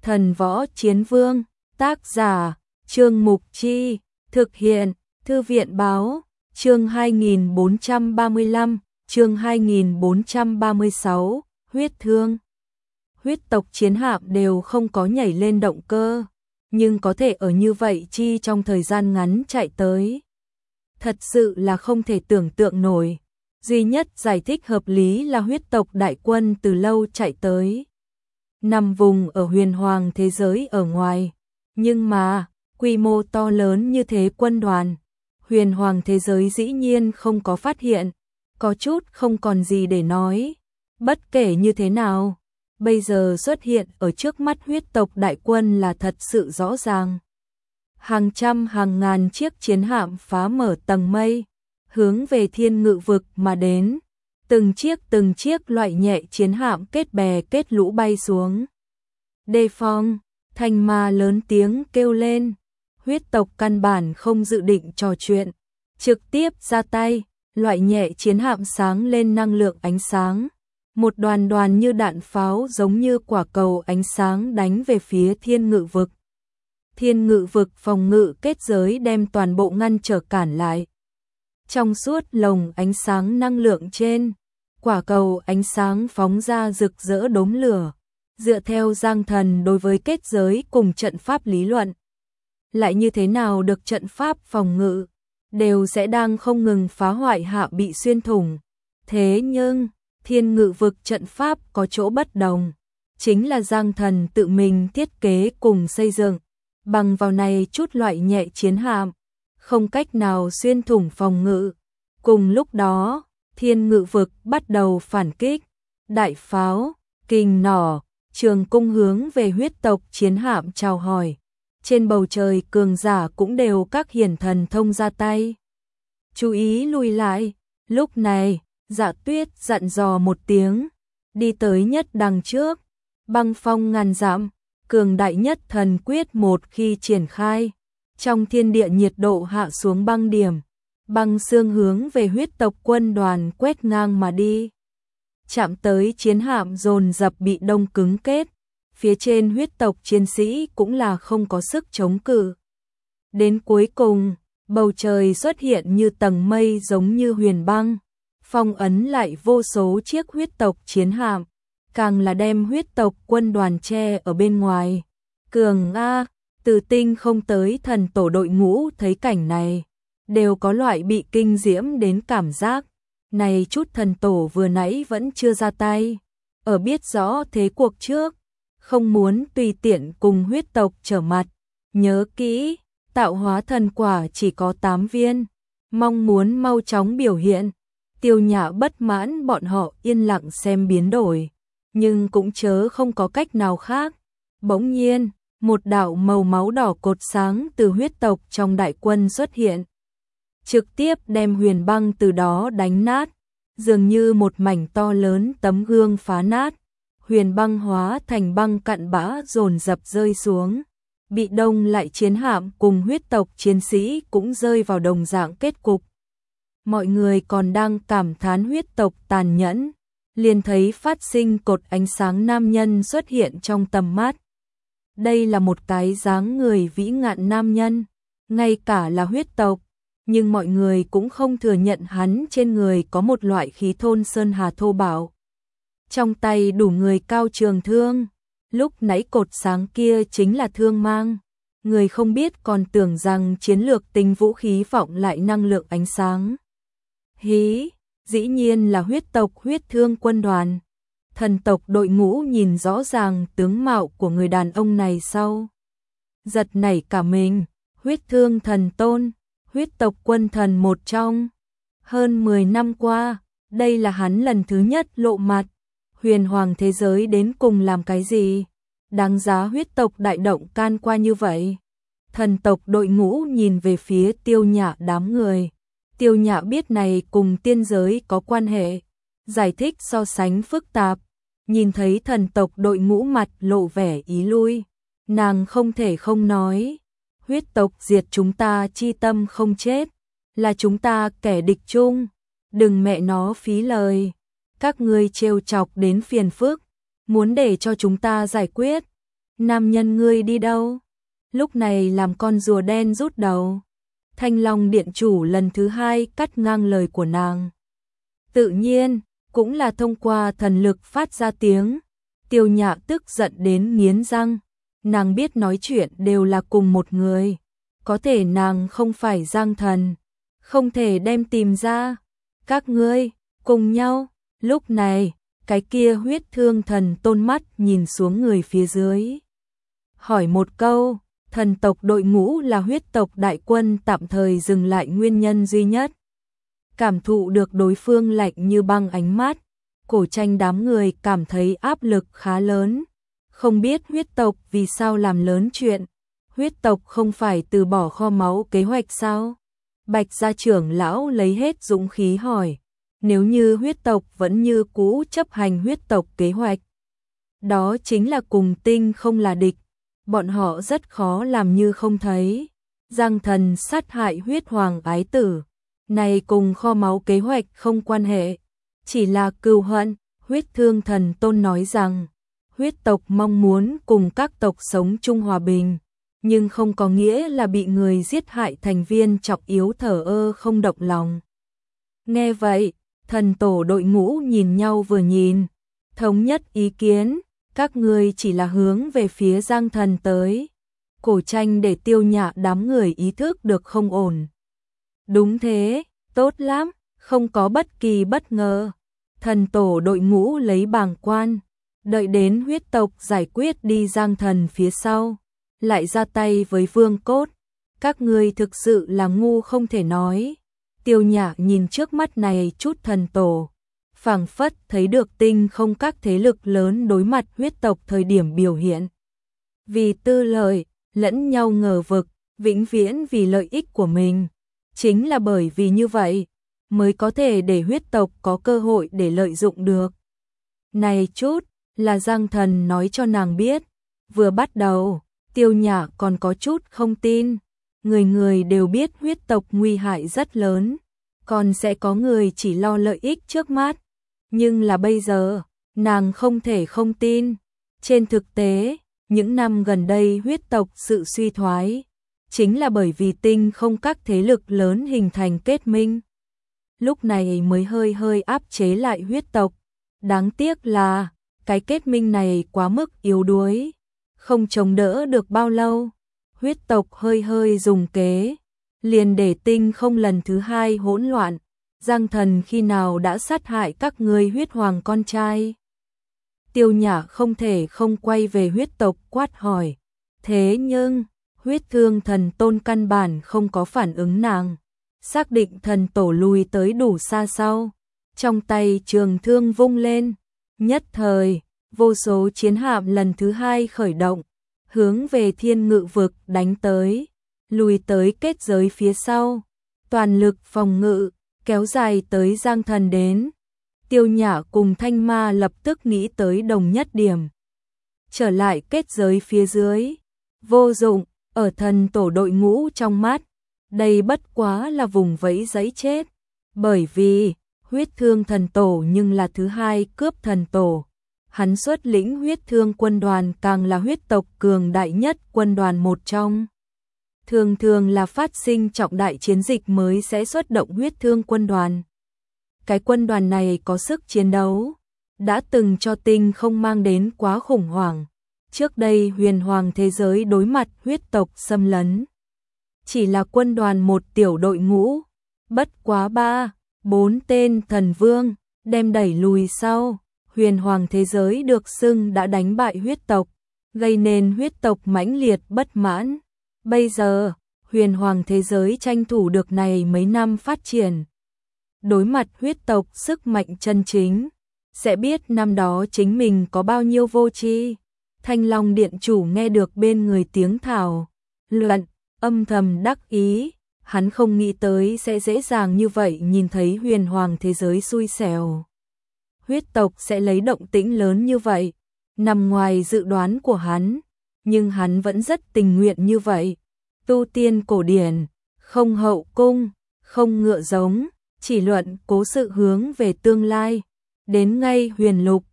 Thần Võ Chiến Vương, tác giả, Trương Mục Chi, thực hiện, Thư viện Báo, chương 2435, chương 2436, huyết thương. Huyết tộc chiến hạm đều không có nhảy lên động cơ, nhưng có thể ở như vậy chi trong thời gian ngắn chạy tới. Thật sự là không thể tưởng tượng nổi. Duy nhất giải thích hợp lý là huyết tộc đại quân từ lâu chạy tới. Nằm vùng ở huyền hoàng thế giới ở ngoài. Nhưng mà, quy mô to lớn như thế quân đoàn, huyền hoàng thế giới dĩ nhiên không có phát hiện, có chút không còn gì để nói. Bất kể như thế nào, bây giờ xuất hiện ở trước mắt huyết tộc đại quân là thật sự rõ ràng. Hàng trăm hàng ngàn chiếc chiến hạm phá mở tầng mây, hướng về thiên ngự vực mà đến. Từng chiếc loại nhẹ chiến hạm kết bè kết lũ bay xuống. Đề phòng, Thanh Ma lớn tiếng kêu lên. Huyết tộc căn bản không dự định trò chuyện, trực tiếp ra tay, loại nhẹ chiến hạm sáng lên năng lượng ánh sáng. Một đoàn đoàn như đạn pháo giống như quả cầu ánh sáng đánh về phía thiên ngự vực. Thiên ngự vực phòng ngự kết giới đem toàn bộ ngăn trở cản lại. Trong suốt lồng ánh sáng năng lượng trên, quả cầu ánh sáng phóng ra rực rỡ đốm lửa. Dựa theo Giang Thần đối với kết giới cùng trận pháp lý luận, lại như thế nào được trận pháp phòng ngự, đều sẽ đang không ngừng phá hoại hạ bị xuyên thủng. Thế nhưng, thiên ngự vực trận pháp có chỗ bất đồng, chính là Giang Thần tự mình thiết kế cùng xây dựng, bằng vào này chút loại nhẹ chiến hạm, không cách nào xuyên thủng phòng ngự. Cùng lúc đó, thiên ngự vực bắt đầu phản kích, đại pháo, kình nỏ, trường cung hướng về huyết tộc chiến hạm chào hỏi. Trên bầu trời cường giả cũng đều các hiển thần thông ra tay. Chú ý lùi lại, lúc này, Dạ Tuyết dặn dò một tiếng, đi tới nhất đằng trước, băng phong ngàn dặm, cường đại nhất thần quyết một khi triển khai. Trong thiên địa nhiệt độ hạ xuống băng điểm, băng xương hướng về huyết tộc quân đoàn quét ngang mà đi. Chạm tới chiến hạm dồn dập bị đông cứng kết, phía trên huyết tộc chiến sĩ cũng là không có sức chống cự. Đến cuối cùng, bầu trời xuất hiện như tầng mây giống như huyền băng, phong ấn lại vô số chiếc huyết tộc chiến hạm, càng là đem huyết tộc quân đoàn che ở bên ngoài. Cường A, từ tinh không tới thần tổ đội ngũ thấy cảnh này, đều có loại bị kinh diễm đến cảm giác. Này chút thần tổ vừa nãy vẫn chưa ra tay, ở biết rõ thế cuộc trước, không muốn tùy tiện cùng huyết tộc trở mặt. Nhớ kỹ, tạo hóa thần quả chỉ có 8 viên, mong muốn mau chóng biểu hiện. Tiêu Nhã bất mãn bọn họ yên lặng xem biến đổi, nhưng cũng chớ không có cách nào khác. Bỗng nhiên, một đạo màu máu đỏ cột sáng từ huyết tộc trong đại quân xuất hiện, trực tiếp đem huyền băng từ đó đánh nát, dường như một mảnh to lớn tấm gương phá nát. Huyền băng hóa thành băng cặn bã dồn dập rơi xuống, bị đông lại chiến hạm cùng huyết tộc chiến sĩ cũng rơi vào đồng dạng kết cục. Mọi người còn đang cảm thán huyết tộc tàn nhẫn, liền thấy phát sinh cột ánh sáng nam nhân xuất hiện trong tầm mắt. Đây là một cái dáng người vĩ ngạn nam nhân, ngay cả là huyết tộc, nhưng mọi người cũng không thừa nhận hắn trên người có một loại khí thôn sơn hà thô bạo. Trong tay đủ người cao trường thương, lúc nãy cột sáng kia chính là thương mang. Người không biết còn tưởng rằng chiến lược tinh vũ khí vọng lại năng lượng ánh sáng. Hí, dĩ nhiên là huyết tộc huyết thương quân đoàn. Thần tộc đội ngũ nhìn rõ ràng tướng mạo của người đàn ông này sau. Giật nảy cả mình, huyết thương thần tôn, huyết tộc quân thần một trong. Hơn 10 năm qua, đây là hắn lần thứ nhất lộ mặt. Huyền hoàng thế giới đến cùng làm cái gì? Đáng giá huyết tộc đại động can qua như vậy. Thần tộc đội ngũ nhìn về phía Tiêu Nhã đám người. Tiêu Nhã biết này cùng tiên giới có quan hệ. Giải thích so sánh phức tạp. Nhìn thấy thần tộc đội ngũ mặt lộ vẻ ý lui. Nàng không thể không nói. Huyết tộc diệt chúng ta chi tâm không chết. Là chúng ta kẻ địch chung. Đừng mẹ nó phí lời. Các ngươi trêu chọc đến phiền phức, muốn để cho chúng ta giải quyết, Nam nhân ngươi đi đâu? Lúc này làm con rùa đen rút đầu. Thanh Long Điện chủ lần thứ hai cắt ngang lời của nàng. Tự nhiên, cũng là thông qua thần lực phát ra tiếng. Tiêu Nhã tức giận đến nghiến răng. Nàng biết nói chuyện đều là cùng một người. Có thể nàng không phải Giang Thần. Không thể đem tìm ra. Các ngươi, cùng nhau. Lúc này, cái kia Huyết Thương Thần Tôn mắt nhìn xuống người phía dưới. Hỏi một câu, thần tộc đội ngũ là huyết tộc đại quân tạm thời dừng lại nguyên nhân duy nhất. Cảm thụ được đối phương lạnh như băng ánh mắt, Cổ Tranh đám người cảm thấy áp lực khá lớn. Không biết huyết tộc vì sao làm lớn chuyện. Huyết tộc không phải từ bỏ kho máu kế hoạch sao? Bạch gia trưởng lão lấy hết dũng khí hỏi. Nếu như huyết tộc vẫn như cũ chấp hành huyết tộc kế hoạch, đó chính là cùng tinh không là địch. Bọn họ rất khó làm như không thấy. Giang Thần sát hại huyết hoàng ái tử, này cùng kho máu kế hoạch không quan hệ, chỉ là cừu hận. Huyết Thương Thần Tôn nói rằng, huyết tộc mong muốn cùng các tộc sống chung hòa bình, nhưng không có nghĩa là bị người giết hại thành viên trọng yếu thờ ơ không động lòng. Nghe vậy, thần tổ đội ngũ nhìn nhau vừa nhìn, thống nhất ý kiến, các ngươi chỉ là hướng về phía Giang Thần tới. Cổ Tranh để Tiêu Nhã đám người ý thức được không ổn. Đúng thế, tốt lắm, không có bất kỳ bất ngờ. Thần tổ đội ngũ lấy bàng quan, đợi đến huyết tộc giải quyết đi Giang Thần phía sau, lại ra tay với Vương Cốt. Các ngươi thực sự là ngu không thể nói. Tiêu Nhã nhìn trước mắt này chút thần tổ, phảng phất thấy được tinh không các thế lực lớn đối mặt huyết tộc thời điểm biểu hiện. Vì tư lợi, lẫn nhau ngờ vực, vĩnh viễn vì lợi ích của mình. Chính là bởi vì như vậy, mới có thể để huyết tộc có cơ hội để lợi dụng được. Này chút, là Giang Thần nói cho nàng biết. Vừa bắt đầu, Tiêu Nhã còn có chút không tin. Người người đều biết huyết tộc nguy hại rất lớn, còn sẽ có người chỉ lo lợi ích trước mắt. Nhưng là bây giờ, nàng không thể không tin. Trên thực tế, những năm gần đây huyết tộc sự suy thoái, chính là bởi vì tinh không các thế lực lớn hình thành kết minh. Lúc này mới hơi áp chế lại huyết tộc. Đáng tiếc là, cái kết minh này quá mức yếu đuối, không chống đỡ được bao lâu. Huyết tộc hơi dùng kế, liền để tinh không lần thứ hai hỗn loạn. Giang Thần khi nào đã sát hại các ngươi huyết hoàng con trai? Tiêu Nhã không thể không quay về huyết tộc quát hỏi. Thế nhưng, Huyết Thương Thần Tôn căn bản không có phản ứng nàng. Xác định thần tổ lùi tới đủ xa sau. Trong tay trường thương vung lên. Nhất thời, vô số chiến hạm lần thứ hai khởi động, hướng về Thiên Ngự vực đánh tới, lùi tới kết giới phía sau. Toàn lực phòng ngự, kéo dài tới Giang Thần đến. Tiêu Nhã cùng Thanh Ma lập tức nghĩ tới đồng nhất điểm. Trở lại kết giới phía dưới. Vô dụng, ở thần tổ đội ngũ trong mắt. Đây bất quá là vùng vẫy giấy chết. Bởi vì, huyết thương thần tổ nhưng là thứ hai cướp thần tổ. Hắn xuất lĩnh huyết thương quân đoàn càng là huyết tộc cường đại nhất quân đoàn một trong. Thường là phát sinh trọng đại chiến dịch mới sẽ xuất động huyết thương quân đoàn. Cái quân đoàn này có sức chiến đấu, đã từng cho tinh không mang đến quá khủng hoảng. Trước đây huyền hoàng thế giới đối mặt huyết tộc xâm lấn, chỉ là quân đoàn một tiểu đội ngũ, bất quá 3-4 tên thần vương, đem đẩy lùi sau. Huyền hoàng thế giới được xưng đã đánh bại huyết tộc, gây nên huyết tộc mãnh liệt bất mãn. Bây giờ, huyền hoàng thế giới tranh thủ được này mấy năm phát triển. Đối mặt huyết tộc sức mạnh chân chính, sẽ biết năm đó chính mình có bao nhiêu vô tri. Thanh Long Điện chủ nghe được bên người tiếng thảo luận, âm thầm đắc ý. Hắn không nghĩ tới sẽ dễ dàng như vậy nhìn thấy huyền hoàng thế giới xui xẻo. Huyết tộc sẽ lấy động tĩnh lớn như vậy, nằm ngoài dự đoán của hắn, nhưng hắn vẫn rất tình nguyện như vậy. Tu tiên cổ điển, không hậu cung, không ngựa giống, chỉ luận cố sự hướng về tương lai. Đến ngay huyền lục,